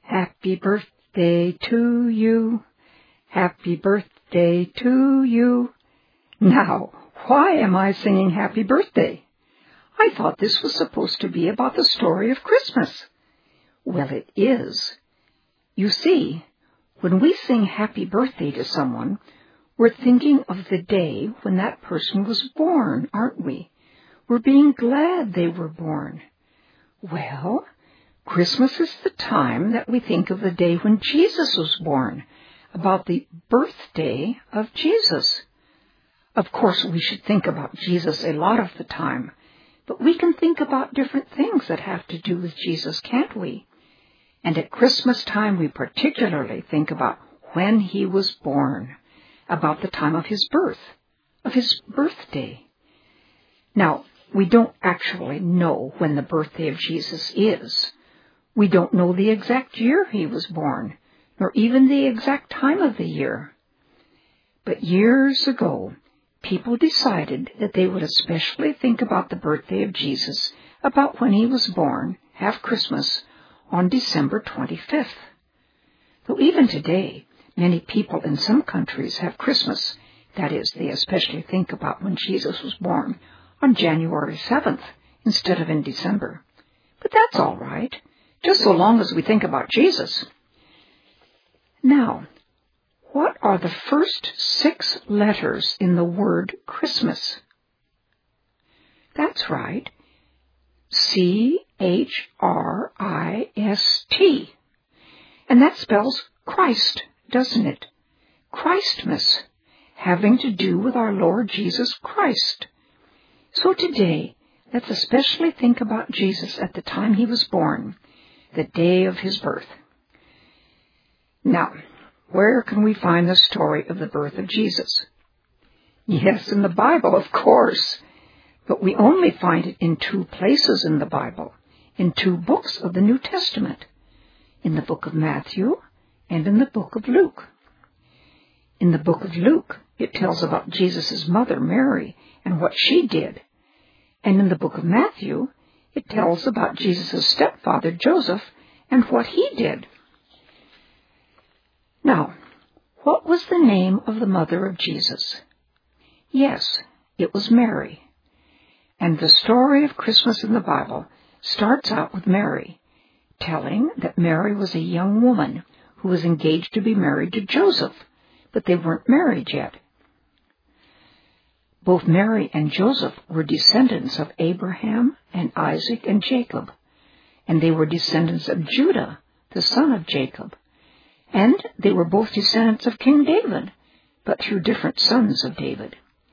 Happy birthday to you. Happy birthday to you. Now, why am I singing happy birthday? I thought this was supposed to be about the story of Christmas. Well, it is. You see, when we sing happy birthday to someone, we're thinking of the day when that person was born, aren't we? We're being glad they were born. Well, Christmas is the time that we think of the day when Jesus was born, about the birthday of Jesus. Of course, we should think about Jesus a lot of the time, but we can think about different things that have to do with Jesus, can't we? And at Christmas time, we particularly think about when he was born, about the time of his birth, of his birthday. Now, we don't actually know when the birthday of Jesus is. We don't know the exact year he was born, nor even the exact time of the year. But years ago, people decided that they would especially think about the birthday of Jesus, about when he was born, have Christmas, on December 25th. Though even today, many people in some countries have Christmas, that is, they especially think about when Jesus was born, on January 7th, instead of in December. But that's all right, just so long as we think about Jesus. Now, what are the first 6 letters in the word Christmas? That's right, Christ. And that spells Christ, doesn't it? Christmas, having to do with our Lord Jesus Christ. So today, let's especially think about Jesus at the time he was born, the day of his birth. Now, where can we find the story of the birth of Jesus? Yes, in the Bible, of course. But we only find it in 2 places in the Bible, in 2 books of the New Testament, in the book of Matthew and in the book of Luke. In the book of Luke, it tells about Jesus' mother, Mary, and what she did. And in the book of Matthew, it tells about Jesus' stepfather, Joseph, and what he did. Now, what was the name of the mother of Jesus? Yes, it was Mary. And the story of Christmas in the Bible starts out with Mary, telling that Mary was a young woman who was engaged to be married to Joseph, but they weren't married yet. Both Mary and Joseph were descendants of Abraham and Isaac and Jacob, and they were descendants of Judah, the son of Jacob. And they were both descendants of King David, but through different sons of David.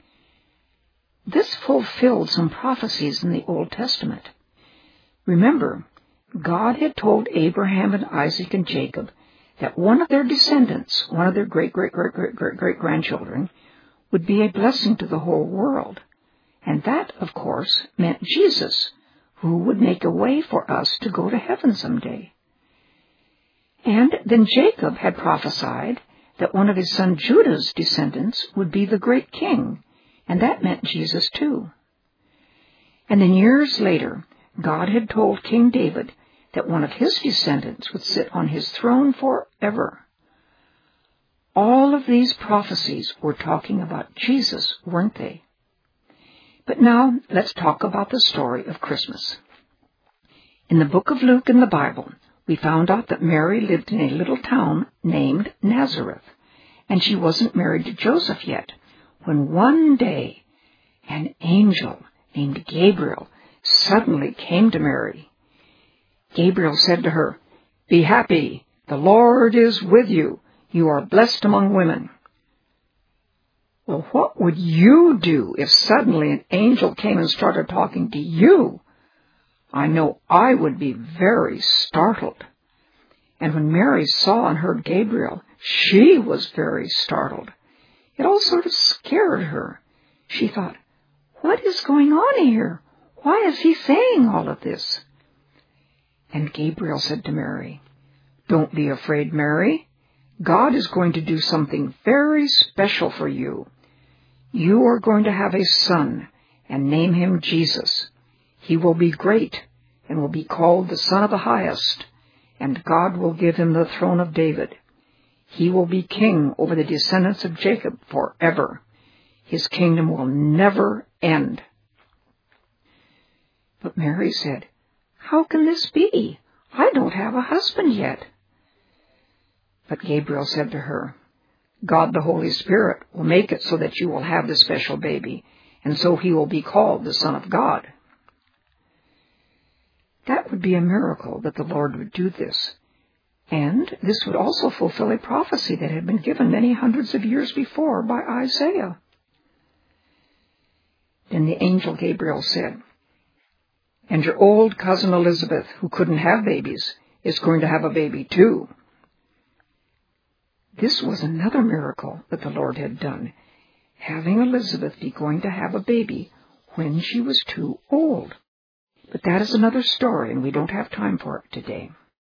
This fulfilled some prophecies in the Old Testament. Remember, God had told Abraham and Isaac and Jacob that one of their descendants, one of their great-great-great-great-great-grandchildren, would be a blessing to the whole world. And that, of course, meant Jesus, who would make a way for us to go to heaven someday. And then Jacob had prophesied that one of his son Judah's descendants would be the great king, and that meant Jesus too. And then years later, God had told King David that one of his descendants would sit on his throne forever. All of these prophecies were talking about Jesus, weren't they? But now, let's talk about the story of Christmas. In the book of Luke in the Bible, we found out that Mary lived in a little town named Nazareth, and she wasn't married to Joseph yet, when one day an angel named Gabriel suddenly came to Mary. Gabriel said to her, "Be happy, the Lord is with you. You are blessed among women." Well, what would you do if suddenly an angel came and started talking to you? I know I would be very startled. And when Mary saw and heard Gabriel, she was very startled. It all sort of scared her. She thought, what is going on here? Why is he saying all of this? And Gabriel said to Mary, "Don't be afraid, Mary. God is going to do something very special for you. You are going to have a son and name him Jesus. He will be great and will be called the Son of the Highest. and God will give him the throne of David. He will be king over the descendants of Jacob forever. His kingdom will never end." But Mary said, "How can this be? I don't have a husband yet." But Gabriel said to her, "God the Holy Spirit will make it so that you will have this special baby, and so he will be called the Son of God." That would be a miracle that the Lord would do this. And this would also fulfill a prophecy that had been given many hundreds of years before by Isaiah. Then the angel Gabriel said, "And your old cousin Elizabeth, who couldn't have babies, is going to have a baby too." This was another miracle that the Lord had done, having Elizabeth be going to have a baby when she was too old. But that is another story, and we don't have time for it today.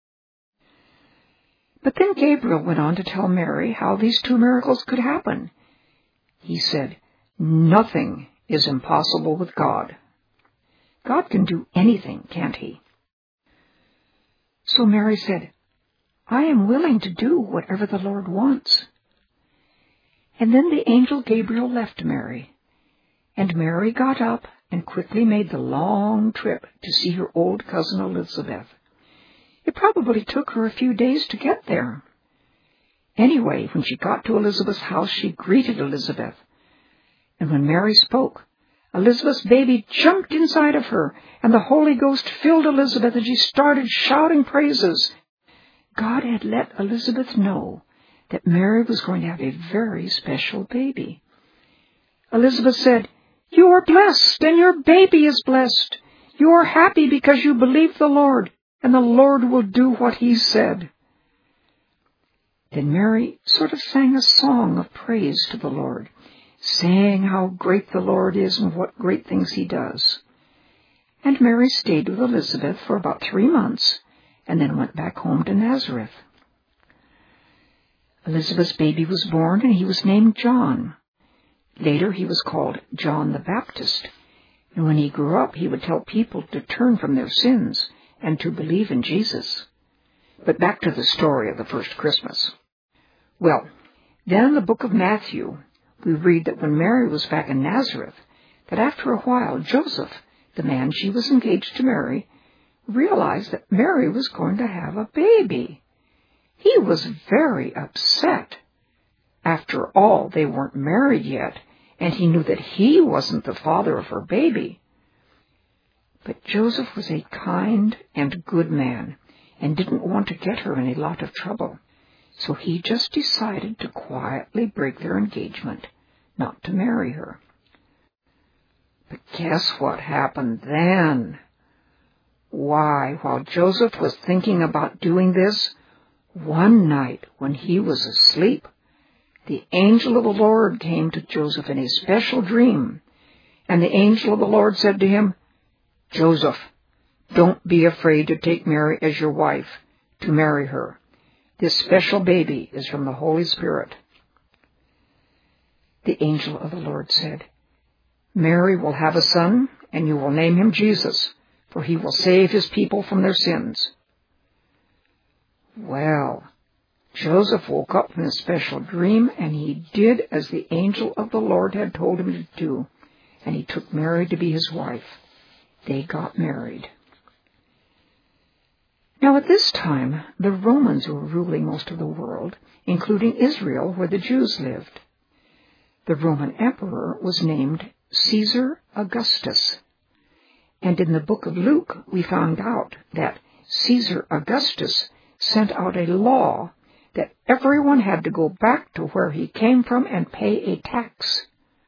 But then Gabriel went on to tell Mary how these two miracles could happen. He said, "Nothing is impossible with God." God can do anything, can't he? So Mary said, "I am willing to do whatever the Lord wants." And then the angel Gabriel left Mary, and Mary got up and quickly made the long trip to see her old cousin Elizabeth. It probably took her a few days to get there. Anyway, when she got to Elizabeth's house, she greeted Elizabeth. And when Mary spoke, Elizabeth's baby jumped inside of her, and the Holy Ghost filled Elizabeth, and she started shouting praises. God had let Elizabeth know that Mary was going to have a very special baby. Elizabeth said, "You are blessed, and your baby is blessed. You are happy because you believe the Lord, and the Lord will do what he said." Then Mary sort of sang a song of praise to the Lord, saying how great the Lord is and what great things he does. And Mary stayed with Elizabeth for about 3 months, and then went back home to Nazareth. Elizabeth's baby was born, and he was named John. Later he was called John the Baptist, and when he grew up he would tell people to turn from their sins and to believe in Jesus. But back to the story of the first Christmas. Well, then in the book of Matthew, we read that when Mary was back in Nazareth, that after a while Joseph, the man she was engaged to marry, realized that Mary was going to have a baby. He was very upset. After all, they weren't married yet, and he knew that he wasn't the father of her baby. But Joseph was a kind and good man, and didn't want to get her in a lot of trouble. So he just decided to quietly break their engagement, not to marry her. But guess what happened then? Why, while Joseph was thinking about doing this, one night when he was asleep, the angel of the Lord came to Joseph in a special dream, and the angel of the Lord said to him, "Joseph, don't be afraid to take Mary as your wife, to marry her. This special baby is from the Holy Spirit." The angel of the Lord said, "Mary will have a son, and you will name him Jesus, for he will save his people from their sins." Well, Joseph woke up from his special dream, and he did as the angel of the Lord had told him to do, and he took Mary to be his wife. They got married. Now at this time, the Romans were ruling most of the world, including Israel, where the Jews lived. The Roman emperor was named Caesar Augustus. And in the book of Luke, we found out that Caesar Augustus sent out a law that everyone had to go back to where he came from and pay a tax.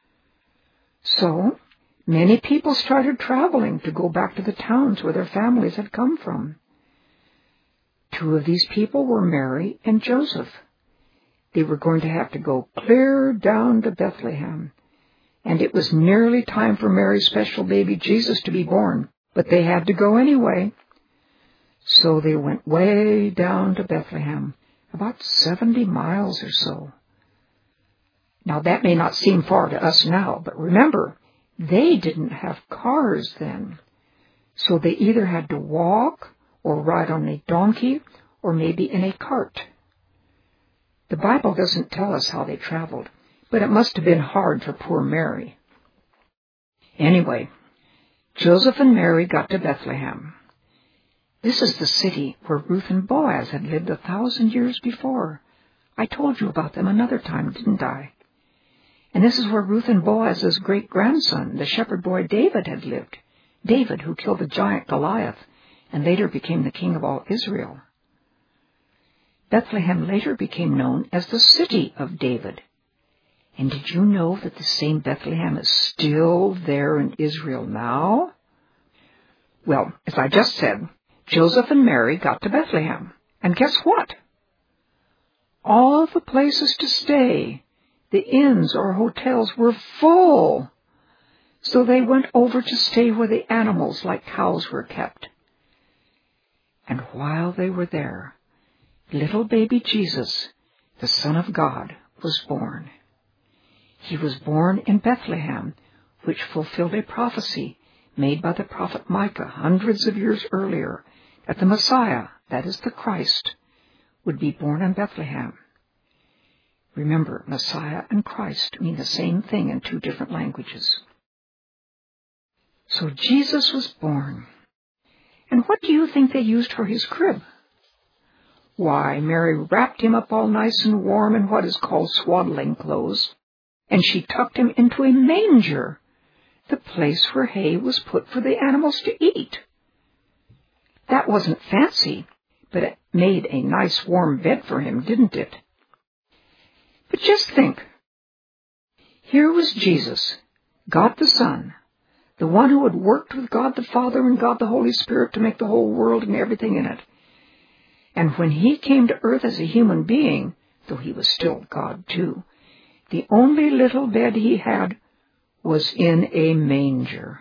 So many people started traveling to go back to the towns where their families had come from. 2 of these people were Mary and Joseph. They were going to have to go clear down to Bethlehem, and it was nearly time for Mary's special baby Jesus to be born, but they had to go anyway. So they went way down to Bethlehem, about 70 miles or so. Now that may not seem far to us now, but remember, they didn't have cars then. So they either had to walk or ride on a donkey or maybe in a cart. The Bible doesn't tell us how they traveled, but it must have been hard for poor Mary. Anyway, Joseph and Mary got to Bethlehem. This is the city where Ruth and Boaz had lived 1,000 years before. I told you about them another time, didn't I? And this is where Ruth and Boaz's great-grandson, the shepherd boy David, had lived. David, who killed the giant Goliath and later became the king of all Israel. Bethlehem later became known as the City of David. And did you know that the same Bethlehem is still there in Israel now? Well, as I just said, Joseph and Mary got to Bethlehem. And guess what? All the places to stay, the inns or hotels, were full. So they went over to stay where the animals like cows were kept. And while they were there, little baby Jesus, the Son of God, was born. He was born in Bethlehem, which fulfilled a prophecy made by the prophet Micah hundreds of years earlier, that the Messiah, that is the Christ, would be born in Bethlehem. Remember, Messiah and Christ mean the same thing in two different languages. So Jesus was born. And what do you think they used for his crib? Why, Mary wrapped him up all nice and warm in what is called swaddling clothes, and she tucked him into a manger, the place where hay was put for the animals to eat. That wasn't fancy, but it made a nice warm bed for him, didn't it? But just think. Here was Jesus, God the Son, the one who had worked with God the Father and God the Holy Spirit to make the whole world and everything in it. And when he came to earth as a human being, though he was still God too, the only little bed he had was in a manger.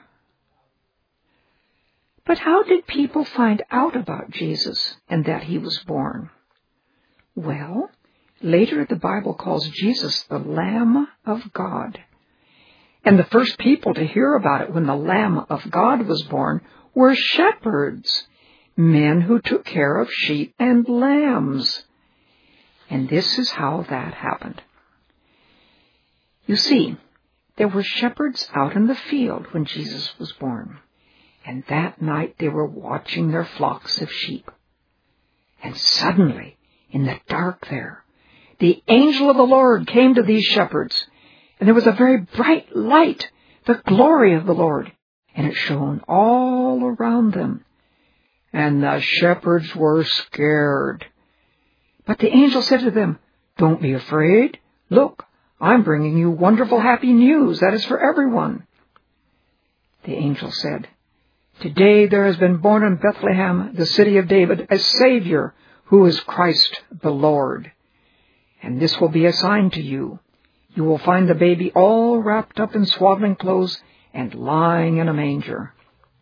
But how did people find out about Jesus and that he was born? Well, later the Bible calls Jesus the Lamb of God. And the first people to hear about it when the Lamb of God was born were shepherds, men who took care of sheep and lambs. And this is how that happened. You see, there were shepherds out in the field when Jesus was born, and that night they were watching their flocks of sheep. And suddenly, in the dark there, the angel of the Lord came to these shepherds, and there was a very bright light, the glory of the Lord, and it shone all around them. And the shepherds were scared. But the angel said to them, "Don't be afraid. Look, I'm bringing you wonderful happy news that is for everyone." The angel said, "Today there has been born in Bethlehem, the city of David, a Savior who is Christ the Lord. And this will be a sign to you. You will find the baby all wrapped up in swaddling clothes and lying in a manger."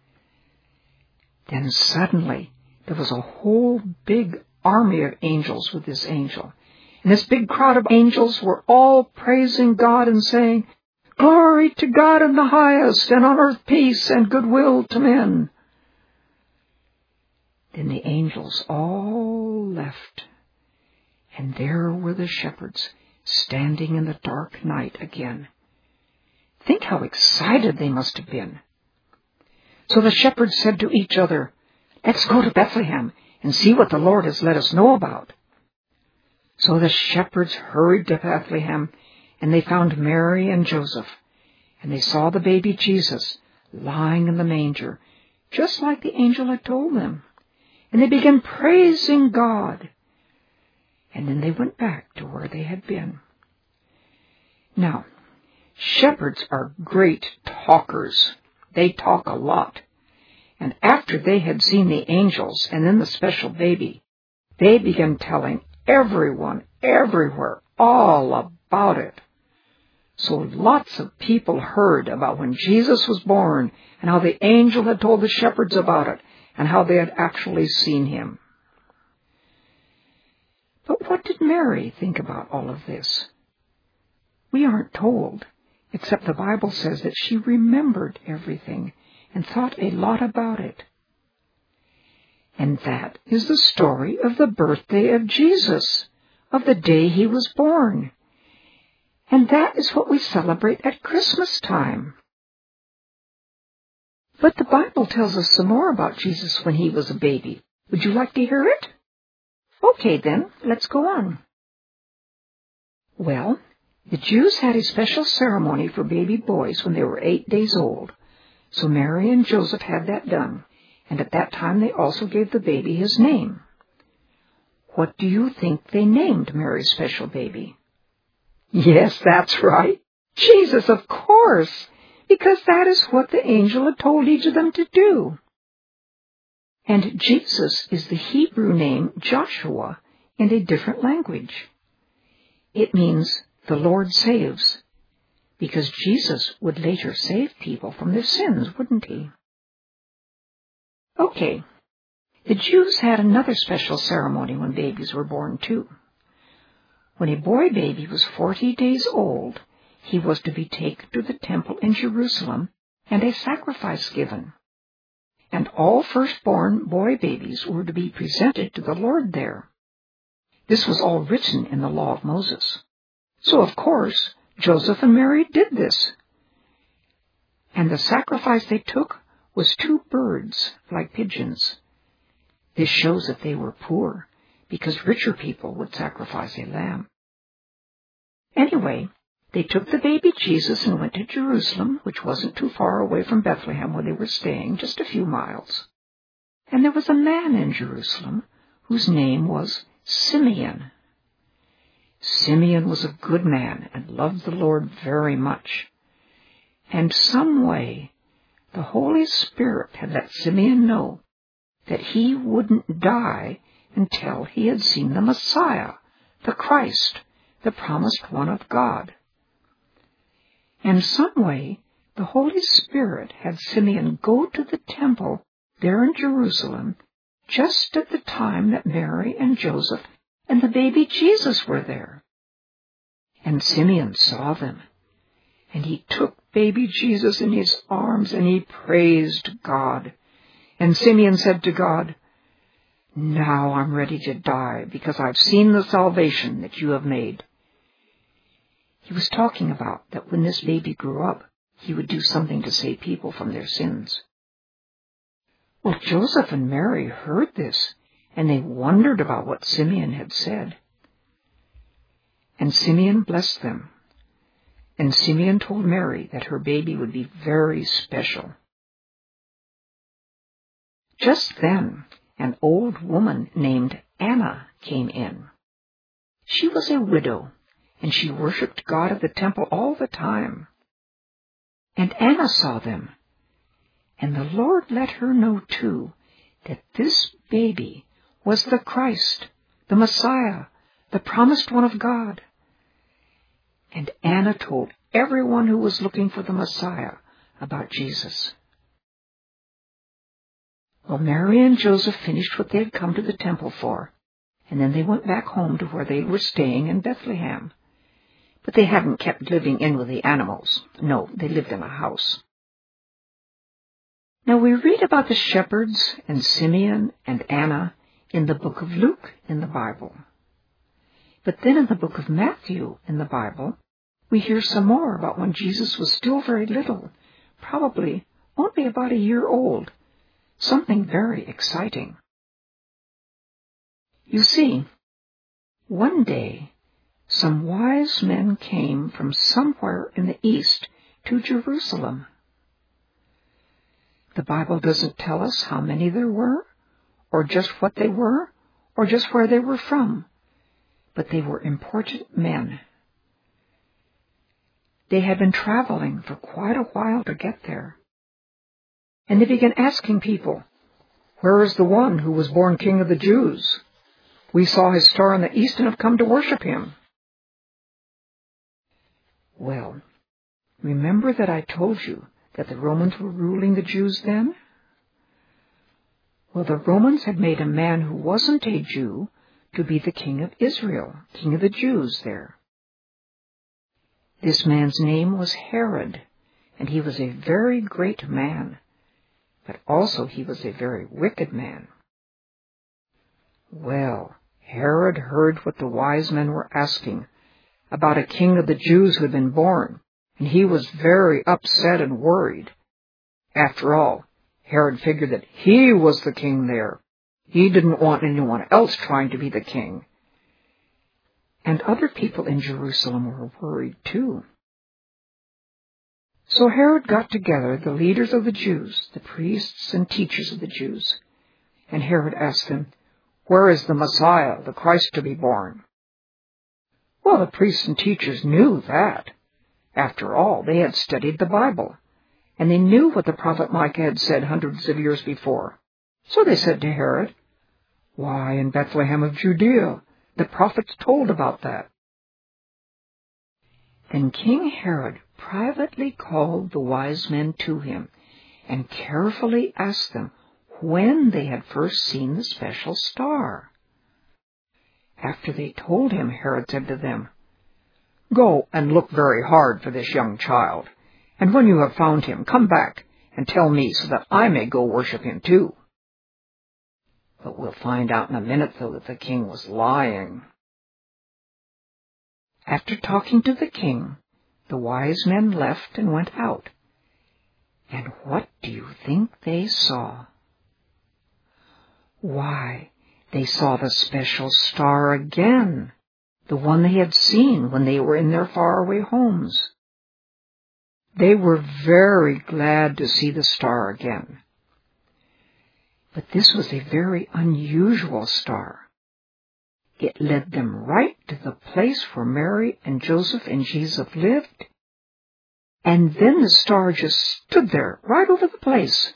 Then suddenly there was a whole big army of angels with this angel. And this big crowd of angels were all praising God and saying, "Glory to God in the highest, and on earth peace and goodwill to men." Then the angels all left, and there were the shepherds standing in the dark night again. Think how excited they must have been. So the shepherds said to each other, "Let's go to Bethlehem and see what the Lord has let us know about." So the shepherds hurried to Bethlehem, and they found Mary and Joseph, and they saw the baby Jesus lying in the manger, just like the angel had told them. And they began praising God. And then they went back to where they had been. Now, shepherds are great talkers. They talk a lot. And after they had seen the angels and then the special baby, they began telling everyone, everywhere, all about it. So lots of people heard about when Jesus was born and how the angel had told the shepherds about it and how they had actually seen him. But what did Mary think about all of this? We aren't told, except the Bible says that she remembered everything and thought a lot about it. And that is the story of the birthday of Jesus, of the day he was born. And that is what we celebrate at Christmas time. But the Bible tells us some more about Jesus when he was a baby. Would you like to hear it? Okay then, let's go on. Well, the Jews had a special ceremony for baby boys when they were 8 days old. So Mary and Joseph had that done, and at that time they also gave the baby his name. What do you think they named Mary's special baby? Yes, that's right. Jesus, of course, because that is what the angel had told each of them to do. And Jesus is the Hebrew name Joshua in a different language. It means the Lord saves, because Jesus would later save people from their sins, wouldn't he? Okay, the Jews had another special ceremony when babies were born too. When a boy baby was 40 days old, he was to be taken to the temple in Jerusalem and a sacrifice given. And all firstborn boy babies were to be presented to the Lord there. This was all written in the law of Moses. So, of course, Joseph and Mary did this. And the sacrifice they took was 2 birds, like pigeons. This shows that they were poor, because richer people would sacrifice a lamb. Anyway, they took the baby Jesus and went to Jerusalem, which wasn't too far away from Bethlehem where they were staying, just a few miles. And there was a man in Jerusalem whose name was Simeon. Simeon was a good man and loved the Lord very much. And some way, the Holy Spirit had let Simeon know that he wouldn't die until he had seen the Messiah, the Christ, the promised one of God. And some way, the Holy Spirit had Simeon go to the temple there in Jerusalem just at the time that Mary and Joseph and the baby Jesus were there. And Simeon saw them, and he took baby Jesus in his arms and he praised God. And Simeon said to God, "Now I'm ready to die because I've seen the salvation that you have made." He was talking about that when this baby grew up, he would do something to save people from their sins. Well, Joseph and Mary heard this, and they wondered about what Simeon had said. And Simeon blessed them. And Simeon told Mary that her baby would be very special. Just then, an old woman named Anna came in. She was a widow, and she worshipped God at the temple all the time. And Anna saw them, and the Lord let her know, too, that this baby was the Christ, the Messiah, the promised one of God. And Anna told everyone who was looking for the Messiah about Jesus. Well, Mary and Joseph finished what they had come to the temple for, and then they went back home to where they were staying in Bethlehem. But they hadn't kept living in with the animals. No, they lived in a house. Now we read about the shepherds and Simeon and Anna in the book of Luke in the Bible. But then in the book of Matthew in the Bible, we hear some more about when Jesus was still very little, probably only about a year old. Something very exciting. You see, one day, some wise men came from somewhere in the east to Jerusalem. The Bible doesn't tell us how many there were, or just what they were, or just where they were from, but they were important men. They had been traveling for quite a while to get there. And they began asking people, "Where is the one who was born King of the Jews? We saw his star in the east and have come to worship him." Well, remember that I told you that the Romans were ruling the Jews then? Well, the Romans had made a man who wasn't a Jew to be the king of Israel, king of the Jews there. This man's name was Herod, and he was a very great man, but also he was a very wicked man. Well, Herod heard what the wise men were asking about a king of the Jews who had been born, and he was very upset and worried. After all, Herod figured that he was the king there. He didn't want anyone else trying to be the king. And other people in Jerusalem were worried too. So Herod got together the leaders of the Jews, the priests and teachers of the Jews, and Herod asked them, "Where is the Messiah, the Christ to be born?" Well, the priests and teachers knew that. After all, they had studied the Bible, and they knew what the prophet Micah had said hundreds of years before. So they said to Herod, "Why, in Bethlehem of Judea, the prophets told about that." Then King Herod privately called the wise men to him and carefully asked them when they had first seen the special star. After they told him, Herod said to them, "Go and look very hard for this young child, and when you have found him, come back and tell me so that I may go worship him too." But we'll find out in a minute, though, that the king was lying. After talking to the king, the wise men left and went out. And what do you think they saw? Why, they saw the special star again, the one they had seen when they were in their faraway homes. They were very glad to see the star again. But this was a very unusual star. It led them right to the place where Mary and Joseph and Jesus lived, and then the star just stood there right over the place.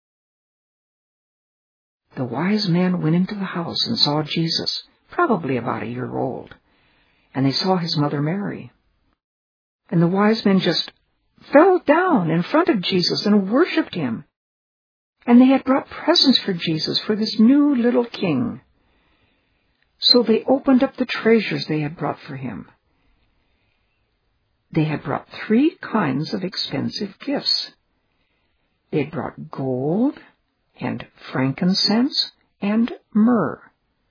The wise men went into the house and saw Jesus, probably about a year old, and they saw his mother Mary. And the wise men just fell down in front of Jesus and worshipped him. And they had brought presents for Jesus, for this new little king. So they opened up the treasures they had brought for him. They had brought 3 kinds of expensive gifts. They had brought gold and frankincense and myrrh.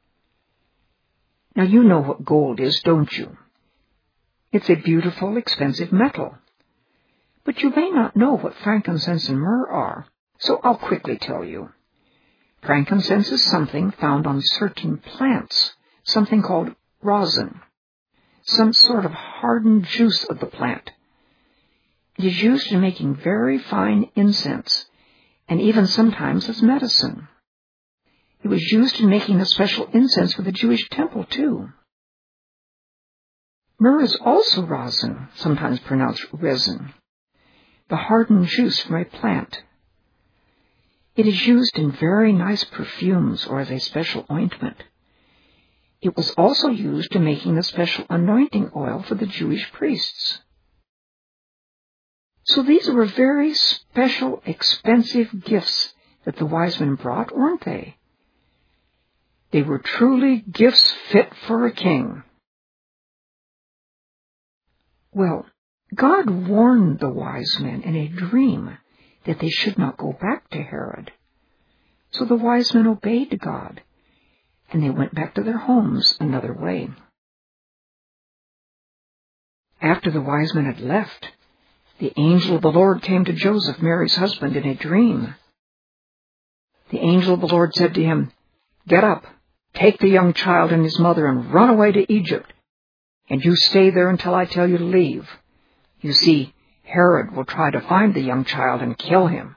Now you know what gold is, don't you? It's a beautiful, expensive metal. But you may not know what frankincense and myrrh are, so I'll quickly tell you. Frankincense is something found on certain plants, something called rosin, some sort of hardened juice of the plant. It is used in making very fine incense, and even sometimes as medicine. It was used in making a special incense for the Jewish temple, too. Myrrh is also rosin, sometimes pronounced resin, the hardened juice from a plant. It is used in very nice perfumes or as a special ointment. It was also used in making the special anointing oil for the Jewish priests. So these were very special, expensive gifts that the wise men brought, weren't they? They were truly gifts fit for a king. Well, God warned the wise men in a dream that they should not go back to Herod. So the wise men obeyed God, and they went back to their homes another way. After the wise men had left, the angel of the Lord came to Joseph, Mary's husband, in a dream. The angel of the Lord said to him, "Get up, take the young child and his mother and run away to Egypt, and you stay there until I tell you to leave. You see, Herod will try to find the young child and kill him."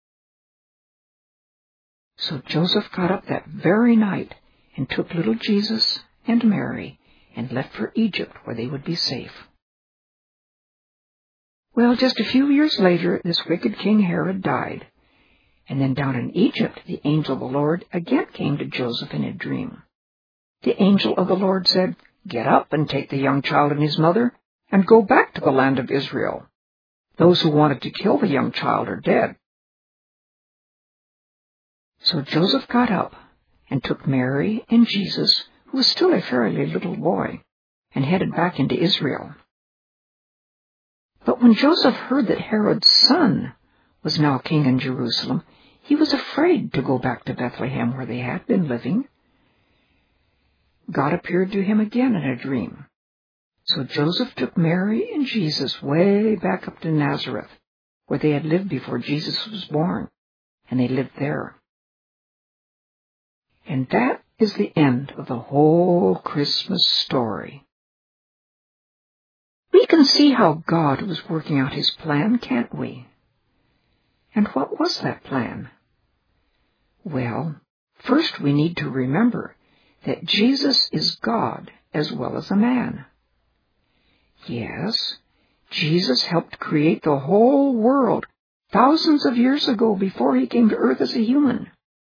So Joseph got up that very night and took little Jesus and Mary and left for Egypt, where they would be safe. Well, just a few years later, this wicked King Herod died. And then down in Egypt, the angel of the Lord again came to Joseph in a dream. The angel of the Lord said, "Get up and take the young child and his mother and go back to the land of Israel. Those who wanted to kill the young child are dead." So Joseph got up and took Mary and Jesus, who was still a fairly little boy, and headed back into Israel. But when Joseph heard that Herod's son was now king in Jerusalem, he was afraid to go back to Bethlehem where they had been living. God appeared to him again in a dream. So Joseph took Mary and Jesus way back up to Nazareth, where they had lived before Jesus was born, and they lived there. And that is the end of the whole Christmas story. We can see how God was working out his plan, can't we? And what was that plan? Well, first we need to remember that Jesus is God as well as a man. Yes, Jesus helped create the whole world thousands of years ago before he came to earth as a human.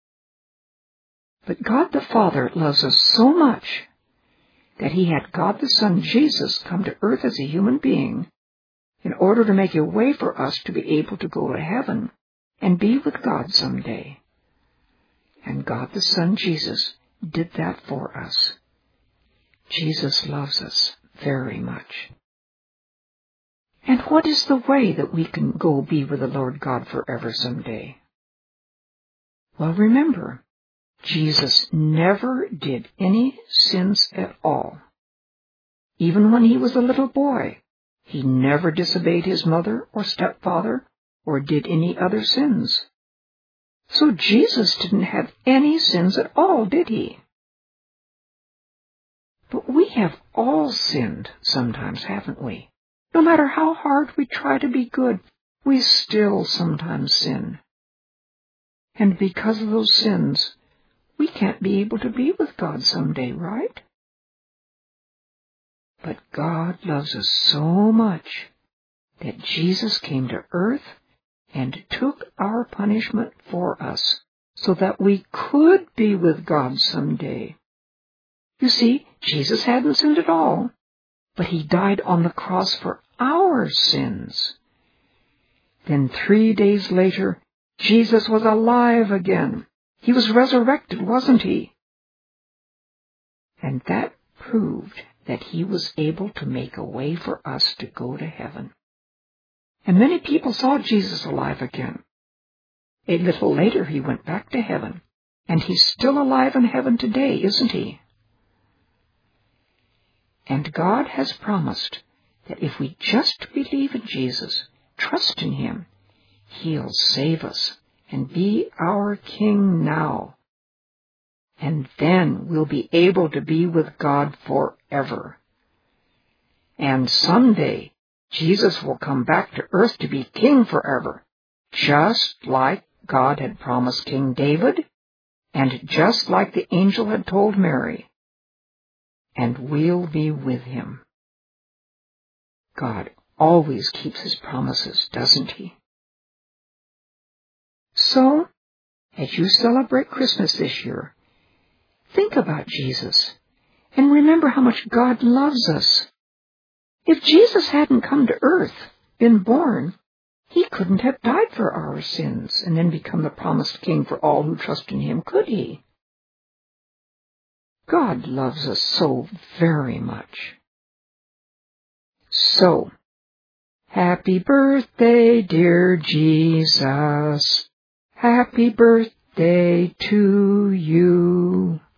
But God the Father loves us so much that he had God the Son, Jesus, come to earth as a human being in order to make a way for us to be able to go to heaven and be with God someday. And God the Son, Jesus, did that for us. Jesus loves us very much. And what is the way that we can go be with the Lord God forever someday? Well, remember, Jesus never did any sins at all. Even when he was a little boy, he never disobeyed his mother or stepfather or did any other sins. So Jesus didn't have any sins at all, did he? But we have all sinned sometimes, haven't we? No matter how hard we try to be good, we still sometimes sin. And because of those sins, we can't be able to be with God someday, right? But God loves us so much that Jesus came to earth and took our punishment for us so that we could be with God someday. You see, Jesus hadn't sinned at all, but he died on the cross for our sins. Then 3 days later, Jesus was alive again. He was resurrected, wasn't he? And that proved that he was able to make a way for us to go to heaven. And many people saw Jesus alive again. A little later, he went back to heaven, and he's still alive in heaven today, isn't he? And God has promised that if we just believe in Jesus, trust in him, he'll save us and be our King now. And then we'll be able to be with God forever. And someday, Jesus will come back to earth to be king forever, just like God had promised King David, and just like the angel had told Mary. And we'll be with him. God always keeps his promises, doesn't he? So, as you celebrate Christmas this year, think about Jesus and remember how much God loves us. If Jesus hadn't come to earth, been born, he couldn't have died for our sins and then become the promised king for all who trust in him, could he? God loves us so very much. So, happy birthday, dear Jesus. Happy birthday to you.